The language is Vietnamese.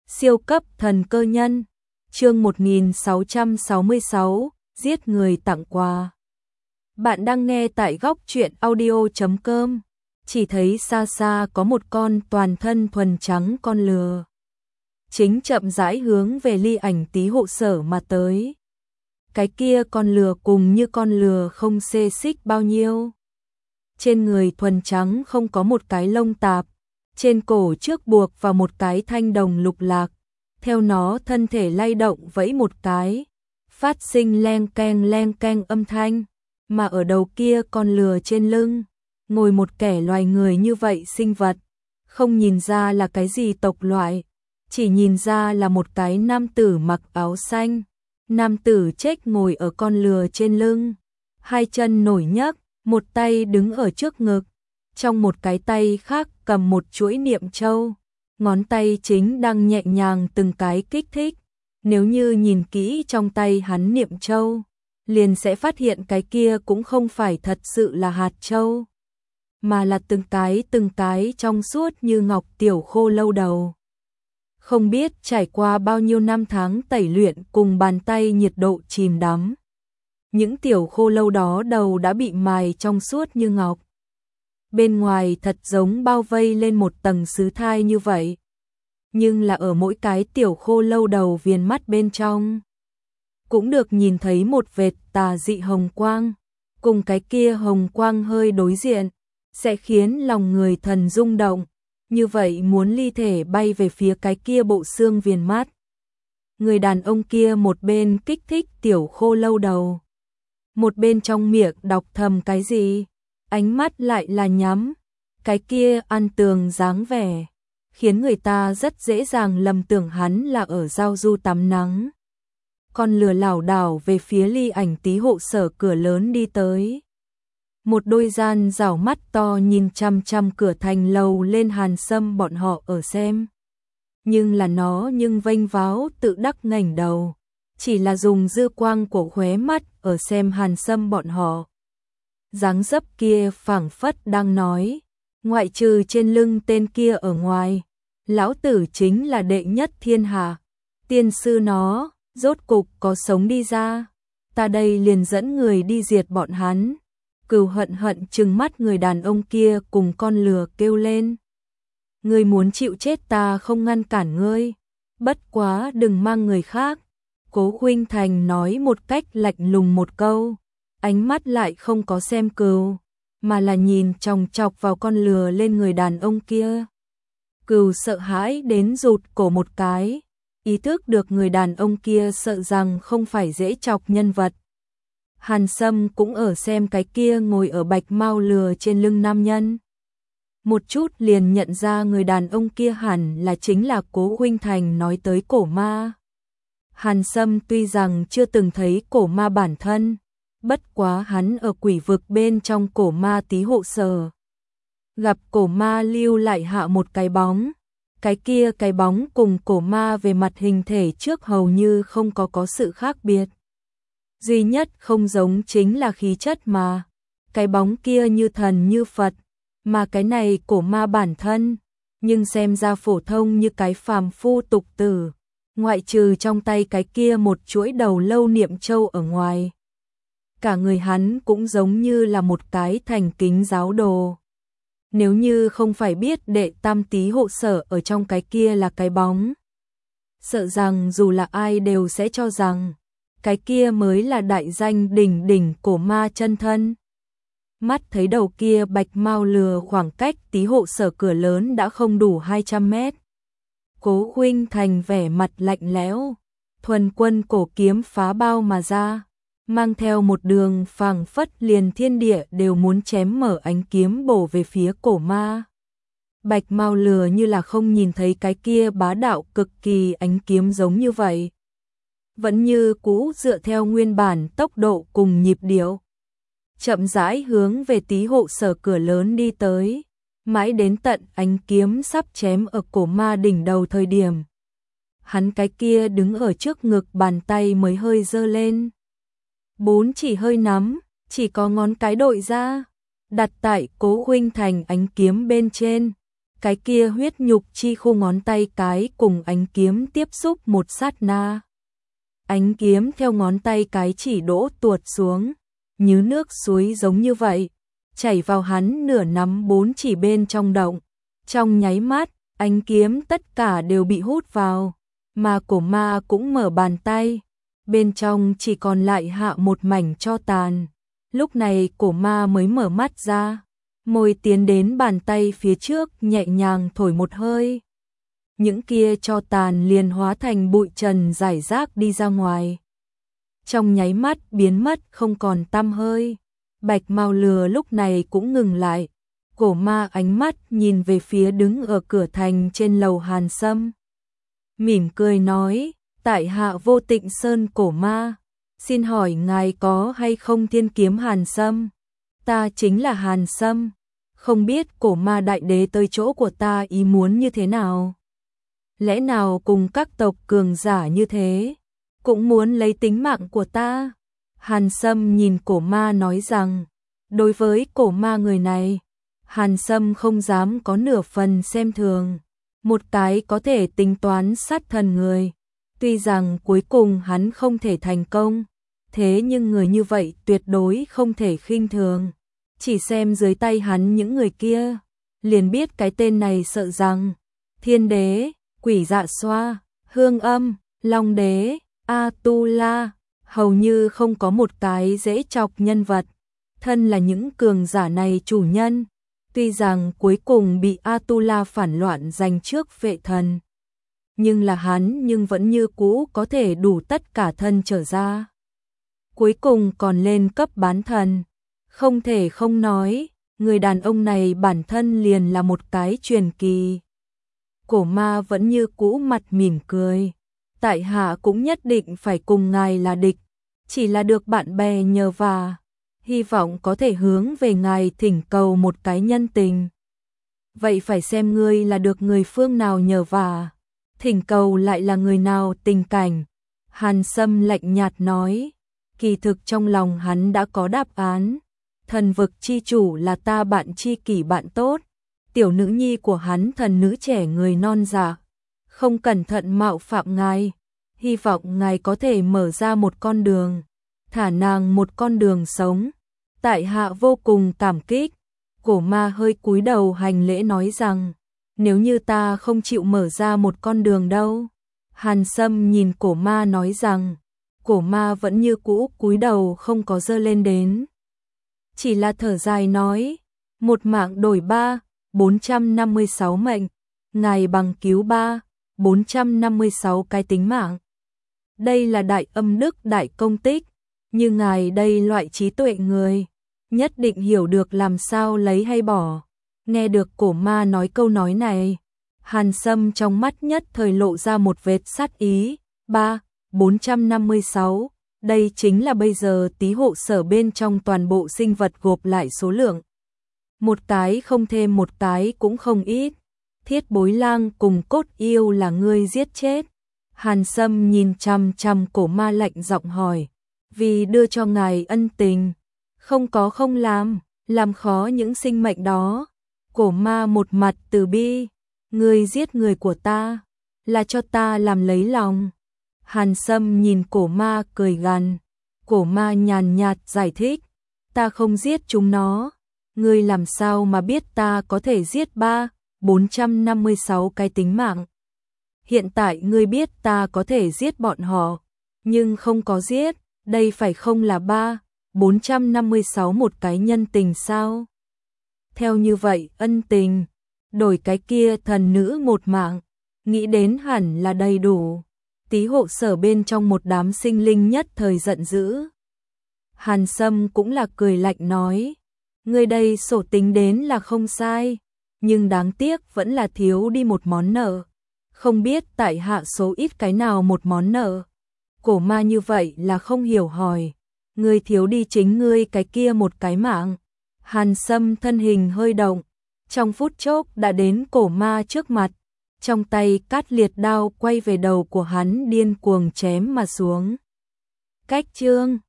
Siêu cấp thần cơ nhân, chương 1666, giết người tặng quà. Bạn đang nghe tại góc truyện audio.com. Chỉ thấy xa xa có một con toàn thân thuần trắng con lừa. Chính chậm rãi hướng về Ly Ảnh Tý hộ sở mà tới. Cái kia con lừa cùng như con lừa không xê xích bao nhiêu. Trên người thuần trắng không có một cái lông tạp. Trên cổ trước buộc vào một cái thanh đồng lục lạc, theo nó thân thể lay động vẫy một cái, phát sinh leng keng âm thanh, mà ở đầu kia con lừa trên lưng, ngồi một kẻ loài người như vậy sinh vật, không nhìn ra là cái gì tộc loại, chỉ nhìn ra là một cái nam tử mặc áo xanh, nam tử chết ngồi ở con lừa trên lưng, hai chân nổi nhấc, một tay đứng ở trước ngực. Trong một cái tay khác cầm một chuỗi niệm châu, ngón tay chính đang nhẹ nhàng từng cái kích thích. Nếu như nhìn kỹ trong tay hắn niệm châu, liền sẽ phát hiện cái kia cũng không phải thật sự là hạt châu, mà là từng cái trong suốt như ngọc tiểu khô lâu đầu. Không biết trải qua bao nhiêu năm tháng tẩy luyện cùng bàn tay nhiệt độ chìm đắm. Những tiểu khô lâu đó đầu đã bị mài trong suốt như ngọc. Bên ngoài thật giống bao vây lên một tầng sứ thai như vậy. Nhưng là ở mỗi cái tiểu khô lâu đầu viền mắt bên trong, cũng được nhìn thấy một vệt tà dị hồng quang, cùng cái kia hồng quang hơi đối diện, sẽ khiến lòng người thần rung động, như vậy muốn ly thể bay về phía cái kia bộ xương viền mắt. Người đàn ông kia một bên kích thích tiểu khô lâu đầu, một bên trong miệng đọc thầm cái gì. Ánh mắt lại là nhắm, cái kia ăn tường dáng vẻ, khiến người ta rất dễ dàng lầm tưởng hắn là ở giao du tắm nắng. Con lừa lảo đảo về phía Ly Ảnh Tý hộ sở cửa lớn đi tới. Một đôi gian rảo mắt to nhìn chăm chăm cửa thành lầu lên Hàn Sâm bọn họ ở xem. Nhưng là nó vênh váo tự đắc ngẩng đầu, chỉ là dùng dư quang của khóe mắt ở xem Hàn Sâm bọn họ. Dáng dấp kia phảng phất đang nói, ngoại trừ trên lưng tên kia ở ngoài, lão tử chính là đệ nhất thiên hạ, tiên sư nó, rốt cục có sống đi ra, ta đây liền dẫn người đi diệt bọn hắn. Cừu hận trừng mắt người đàn ông kia cùng con lừa kêu lên. Ngươi muốn chịu chết ta không ngăn cản ngươi, bất quá đừng mang người khác. Cố Khuynh Thành nói một cách lạnh lùng một câu. Ánh mắt lại không có xem Cừu, mà là nhìn chòng chọc vào con lừa lên người đàn ông kia. Cừu sợ hãi đến rụt cổ một cái, ý thức được người đàn ông kia sợ rằng không phải dễ chọc nhân vật. Hàn Sâm cũng ở xem cái kia ngồi ở bạch mao lừa trên lưng nam nhân. Một chút liền nhận ra người đàn ông kia hẳn là chính là Cố Khuynh Thành nói tới cổ ma. Hàn Sâm tuy rằng chưa từng thấy cổ ma bản thân, bất quá hắn ở quỷ vực bên trong cổ ma Tý hộ sở. Gặp cổ ma lưu lại hạ một cái bóng. Cái kia cái bóng cùng cổ ma về mặt hình thể trước hầu như không có sự khác biệt. Duy nhất không giống chính là khí chất mà. Cái bóng kia như thần như Phật, mà cái này cổ ma bản thân, nhưng xem ra phổ thông như cái phàm phu tục tử. Ngoại trừ trong tay cái kia một chuỗi đầu lâu niệm châu ở ngoài. Cả người hắn cũng giống như là một cái thành kính giáo đồ. Nếu như không phải biết đệ tam Tý hộ sở ở trong cái kia là cái bóng, sợ rằng dù là ai đều sẽ cho rằng cái kia mới là đại danh đỉnh cổ ma chân thân. Mắt thấy đầu kia bạch mao lừa khoảng cách Tý hộ sở cửa lớn đã không đủ 200 mét. Cố Khuynh Thành vẻ mặt lạnh lẽo, thuần quân cổ kiếm phá bao mà ra, mang theo một đường phảng phất liền thiên địa đều muốn chém mở ánh kiếm bổ về phía cổ ma. Bạch mao lừa như là không nhìn thấy cái kia bá đạo cực kỳ ánh kiếm giống như vậy. Vẫn như cũ dựa theo nguyên bản tốc độ cùng nhịp điệu. Chậm rãi hướng về Tý hộ sở cửa lớn đi tới, mãi đến tận ánh kiếm sắp chém ở cổ ma đỉnh đầu thời điểm. Hắn cái kia đứng ở trước ngực bàn tay mới hơi giơ lên. Bốn chỉ hơi nắm, chỉ có ngón cái đội ra, đặt tại Cố Khuynh Thành ánh kiếm bên trên. cái kia huyết nhục chi khu ngón tay cái cùng ánh kiếm tiếp xúc một sát na. Ánh kiếm theo ngón tay cái chỉ đỗ tuột xuống, như nước suối giống như vậy, chảy vào hắn nửa nắm 4 chỉ bên trong động. Trong nháy mắt, ánh kiếm tất cả đều bị hút vào, mà cổ ma cũng mở bàn tay, bên trong chỉ còn lại hạ một mảnh tro tàn. Lúc này cổ ma mới mở mắt ra, môi tiến đến bàn tay phía trước nhẹ nhàng thổi một hơi. Những kia tro tàn liền hóa thành bụi trần rải rác đi ra ngoài. Trong nháy mắt biến mất không còn tăm hơi. Bạch Mao Lừa lúc này cũng ngừng lại. Cổ ma ánh mắt nhìn về phía đứng ở cửa thành trên lầu Hàn Sâm. Mỉm cười nói, tại hạ Vô Tịnh Sơn cổ ma, xin hỏi ngài có hay không thiên kiếm Hàn Sâm? Ta chính là Hàn Sâm, không biết cổ ma đại đế tới chỗ của ta ý muốn như thế nào? Lẽ nào cùng các tộc cường giả như thế, cũng muốn lấy tính mạng của ta? Hàn Sâm nhìn cổ ma nói rằng, đối với cổ ma người này, Hàn Sâm không dám có nửa phần xem thường, một cái có thể tính toán sát thần người. Tuy rằng cuối cùng hắn không thể thành công, thế nhưng người như vậy tuyệt đối không thể khinh thường. Chỉ xem dưới tay hắn những người kia, liền biết cái tên này sợ rằng Thiên Đế, Quỷ Dạ Xoa, Hương Âm, Long Đế, A-tu-la, hầu như không có một cái dễ chọc nhân vật. Thân là những cường giả này chủ nhân, tuy rằng cuối cùng bị A-tu-la phản loạn giành trước vệ thần, nhưng là hắn nhưng vẫn như cũ có thể đủ tất cả thân trở ra. Cuối cùng còn lên cấp bán thần. Không thể không nói, người đàn ông này bản thân liền là một cái truyền kỳ. Cổ ma vẫn như cũ mặt mỉm cười. Tại hạ cũng nhất định phải cùng ngài là địch, chỉ là được bạn bè nhờ vả, hy vọng có thể hướng về ngài thỉnh cầu một cái nhân tình. Vậy phải xem ngươi là được người phương nào nhờ vả, thỉnh cầu lại là người nào tình cảnh. Hàn Sâm lạnh nhạt nói, kỳ thực trong lòng hắn đã có đáp án. Thần vực chi chủ là ta bạn tri kỷ bạn tốt, tiểu nữ nhi của hắn thần nữ trẻ người non dạ, không cẩn thận mạo phạm ngài, hy vọng ngài có thể mở ra một con đường, thả nàng một con đường sống. Tại hạ vô cùng cảm kích. Cổ ma hơi cúi đầu hành lễ nói rằng, nếu như ta không chịu mở ra một con đường đâu. Hàn Sâm nhìn cổ ma nói rằng, cổ ma vẫn như cũ cúi đầu không có giơ lên đến. Chỉ là thở dài nói, một mạng đổi 456 mệnh, ngài bằng cứu 456 cái tính mạng. Đây là đại âm đức đại công tích, như ngài đây loại trí tuệ người, nhất định hiểu được làm sao lấy hay bỏ. Nghe được cổ ma nói câu nói này, Hàn Sâm trong mắt nhất thời lộ ra một vệt sát ý. 456, đây chính là bây giờ tí hộ sở bên trong toàn bộ sinh vật gộp lại số lượng. Một cái không thêm một cái cũng không ít. Thiết Bối Lang cùng Cốt Yêu là ngươi giết chết. Hàn Sâm nhìn chằm chằm cổ ma lạnh giọng hỏi, vì đưa cho ngài ân tình, không có không làm khó những sinh mệnh đó. Cổ ma một mặt từ bi, ngươi giết người của ta, là cho ta làm lấy lòng. Hàn Sâm nhìn cổ ma cười gằn, cổ ma nhàn nhạt giải thích, ta không giết chúng nó, ngươi làm sao mà biết ta có thể giết 456 cái tính mạng. Hiện tại ngươi biết ta có thể giết bọn họ, nhưng không có giết, đây phải không là 456 một cái nhân tình sao? Theo như vậy ân tình, đổi cái kia thần nữ một mạng, nghĩ đến hẳn là đầy đủ. Tí hộ sở bên trong một đám sinh linh nhất thời giận dữ. Hàn Sâm cũng là cười lạnh nói, người đây sổ tính đến là không sai, nhưng đáng tiếc vẫn là thiếu đi một món nợ. Không biết tại hạ số ít cái nào một món nợ. Cổ ma như vậy là không hiểu hỏi, ngươi thiếu đi chính ngươi cái kia một cái mạng. Hàn Sâm thân hình hơi động, trong phút chốc đã đến cổ ma trước mặt, trong tay cát liệt đao quay về đầu của hắn điên cuồng chém mà xuống. Cách chương